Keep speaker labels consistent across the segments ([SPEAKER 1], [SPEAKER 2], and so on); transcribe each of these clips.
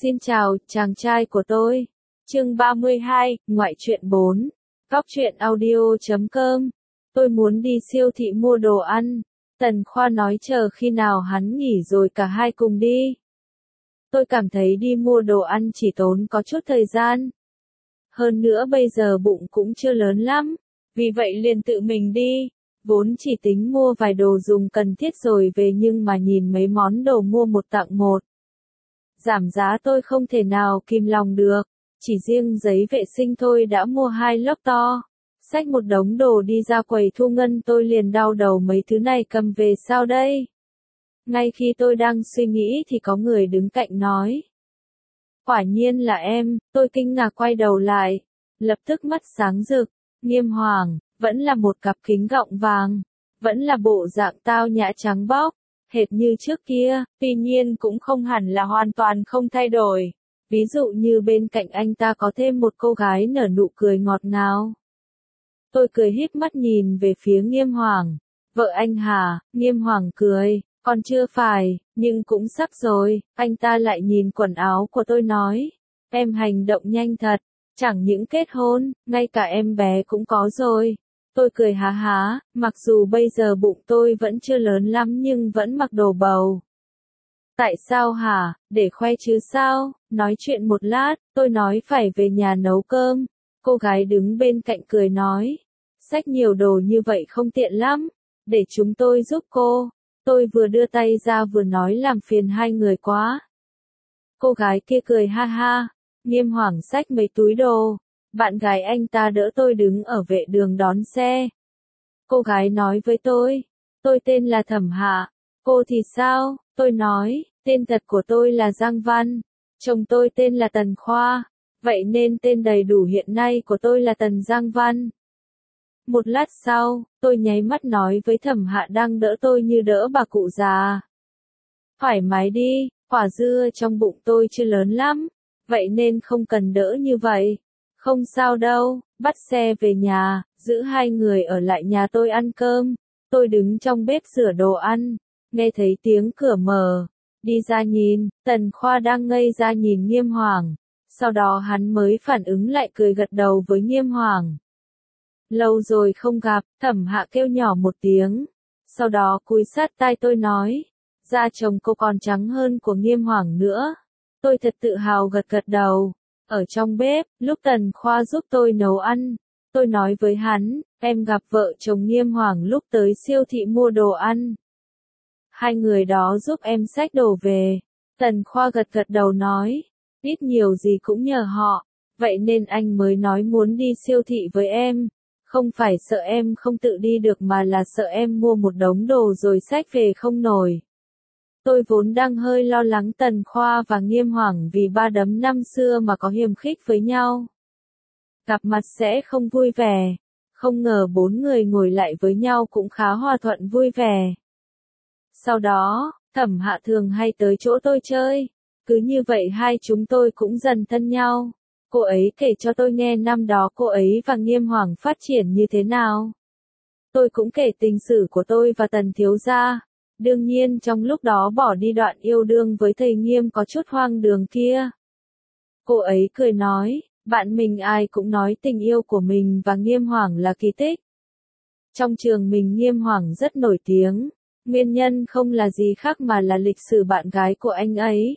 [SPEAKER 1] Xin chào, chàng trai của tôi. Chương 32, ngoại truyện 4. Góc truyện audio.com. Tôi muốn đi siêu thị mua đồ ăn. Tần Khoa nói chờ khi nào hắn nghỉ rồi cả hai cùng đi. Tôi cảm thấy đi mua đồ ăn chỉ tốn có chút thời gian. Hơn nữa bây giờ bụng cũng chưa lớn lắm. Vì vậy liền tự mình đi. Vốn chỉ tính mua vài đồ dùng cần thiết rồi về nhưng mà nhìn mấy món đồ mua một tặng một. Giảm giá tôi không thể nào kìm lòng được, chỉ riêng giấy vệ sinh thôi đã mua 2 lốc to. Xách một đống đồ đi ra quầy thu ngân tôi liền đau đầu mấy thứ này cầm về sao đây? Ngay khi tôi đang suy nghĩ thì có người đứng cạnh nói. Quả nhiên là em, tôi kinh ngạc quay đầu lại, lập tức mắt sáng rực, Nghiêm Hoàng, vẫn là một cặp kính gọng vàng, vẫn là bộ dạng tao nhã trắng bóc. Hệt như trước kia, tuy nhiên cũng không hẳn là hoàn toàn không thay đổi. Ví dụ như bên cạnh anh ta có thêm một cô gái nở nụ cười ngọt ngào. Tôi cười híp mắt nhìn về phía Nghiêm Hoàng. Vợ anh hả? Nghiêm Hoàng cười, còn chưa phải, nhưng cũng sắp rồi. Anh ta lại nhìn quần áo của tôi nói. Em hành động nhanh thật, chẳng những kết hôn, ngay cả em bé cũng có rồi. Tôi cười há há, mặc dù bây giờ bụng tôi vẫn chưa lớn lắm nhưng vẫn mặc đồ bầu. Tại sao hả, để khoe chứ sao, nói chuyện một lát, tôi nói phải về nhà nấu cơm. Cô gái đứng bên cạnh cười nói, xách nhiều đồ như vậy không tiện lắm, để chúng tôi giúp cô. Tôi vừa đưa tay ra vừa nói làm phiền hai người quá. Cô gái kia cười ha ha, Nghiêm Hoàng xách mấy túi đồ. Bạn gái anh ta đỡ tôi đứng ở vệ đường đón xe. Cô gái nói với tôi tên là Thẩm Hạ. Cô thì sao? Tôi nói, tên thật của tôi là Giang Văn. Chồng tôi tên là Tần Khoa. Vậy nên tên đầy đủ hiện nay của tôi là Tần Giang Văn. Một lát sau, tôi nháy mắt nói với Thẩm Hạ đang đỡ tôi như đỡ bà cụ già. Thoải mái đi, quả dưa trong bụng tôi chưa lớn lắm. Vậy nên không cần đỡ như vậy. Không sao đâu, bắt xe về nhà, giữ hai người ở lại nhà tôi ăn cơm. Tôi đứng trong bếp rửa đồ ăn, nghe thấy tiếng cửa mở. Đi ra nhìn, Tần Khoa đang ngây ra nhìn Nghiêm Hoàng. Sau đó hắn mới phản ứng lại cười gật đầu với Nghiêm Hoàng. Lâu rồi không gặp, Thẩm Hạ kêu nhỏ một tiếng. Sau đó cúi sát tai tôi nói, da chồng cô còn trắng hơn của Nghiêm Hoàng nữa. Tôi thật tự hào gật gật đầu. Ở trong bếp, lúc Tần Khoa giúp tôi nấu ăn, tôi nói với hắn, em gặp vợ chồng Nghiêm Hoàng lúc tới siêu thị mua đồ ăn. Hai người đó giúp em xách đồ về. Tần Khoa gật gật đầu nói, ít nhiều gì cũng nhờ họ, vậy nên anh mới nói muốn đi siêu thị với em. Không phải sợ em không tự đi được mà là sợ em mua một đống đồ rồi xách về không nổi. Tôi vốn đang hơi lo lắng Tần Khoa và Nghiêm Hoàng vì ba đấm năm xưa mà có hiềm khích với nhau. Gặp mặt sẽ không vui vẻ. Không ngờ 4 người ngồi lại với nhau cũng khá hòa thuận vui vẻ. Sau đó, Thẩm Hạ thường hay tới chỗ tôi chơi. Cứ như vậy hai chúng tôi cũng dần thân nhau. Cô ấy kể cho tôi nghe năm đó cô ấy và Nghiêm Hoàng phát triển như thế nào. Tôi cũng kể tình sử của tôi và Tần thiếu gia. Đương nhiên trong lúc đó bỏ đi đoạn yêu đương với thầy Nghiêm có chút hoang đường kia. Cô ấy cười nói, bạn mình ai cũng nói tình yêu của mình và Nghiêm Hoàng là kỳ tích. Trong trường mình Nghiêm Hoàng rất nổi tiếng, nguyên nhân không là gì khác mà là lịch sử bạn gái của anh ấy.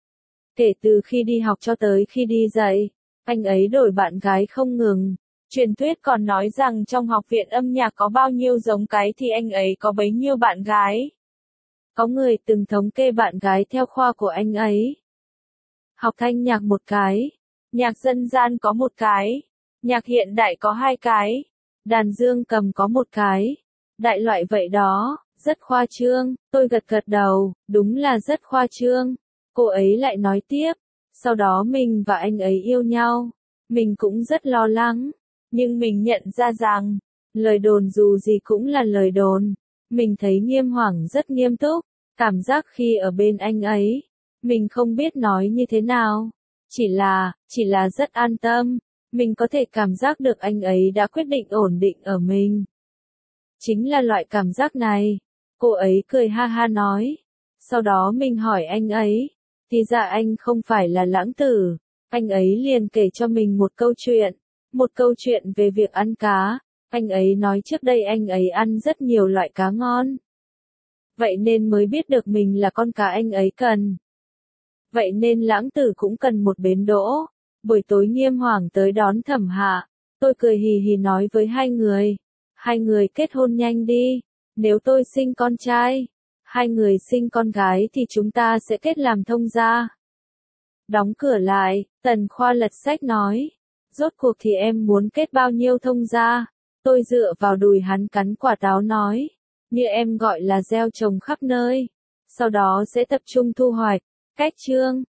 [SPEAKER 1] Kể từ khi đi học cho tới khi đi dạy, anh ấy đổi bạn gái không ngừng. Truyền thuyết còn nói rằng trong học viện âm nhạc có bao nhiêu giống cái thì anh ấy có bấy nhiêu bạn gái. Có người từng thống kê bạn gái theo khoa của anh ấy. Học thanh nhạc một cái, nhạc dân gian có một cái, nhạc hiện đại có 2 cái, đàn dương cầm có một cái. Đại loại vậy đó, rất khoa trương, tôi gật gật đầu, đúng là rất khoa trương. Cô ấy lại nói tiếp, sau đó mình và anh ấy yêu nhau, mình cũng rất lo lắng, nhưng mình nhận ra rằng, lời đồn dù gì cũng là lời đồn. Mình thấy Nghiêm Hoàng rất nghiêm túc, cảm giác khi ở bên anh ấy, mình không biết nói như thế nào, chỉ là rất an tâm, mình có thể cảm giác được anh ấy đã quyết định ổn định ở mình. Chính là loại cảm giác này, cô ấy cười ha ha nói, sau đó mình hỏi anh ấy, Thì ra anh không phải là lãng tử. Anh ấy liền kể cho mình một câu chuyện. Một câu chuyện về việc ăn cá. Anh ấy nói trước đây anh ấy ăn rất nhiều loại cá ngon. Vậy nên mới biết được mình là con cá anh ấy cần. Vậy nên lãng tử cũng cần một bến đỗ. Buổi tối Nghiêm Hoàng tới đón Thẩm Hạ. Tôi cười hì hì nói với hai người. Hai người kết hôn nhanh đi. Nếu tôi sinh con trai, hai người sinh con gái thì chúng ta sẽ kết làm thông gia. Đóng cửa lại, Tần Khoa lật sách nói. Rốt cuộc thì em muốn kết bao nhiêu thông gia? Tôi dựa vào đùi hắn cắn quả táo nói. Như em gọi là gieo trồng khắp nơi. Sau đó sẽ tập trung thu hoạch. Cách chương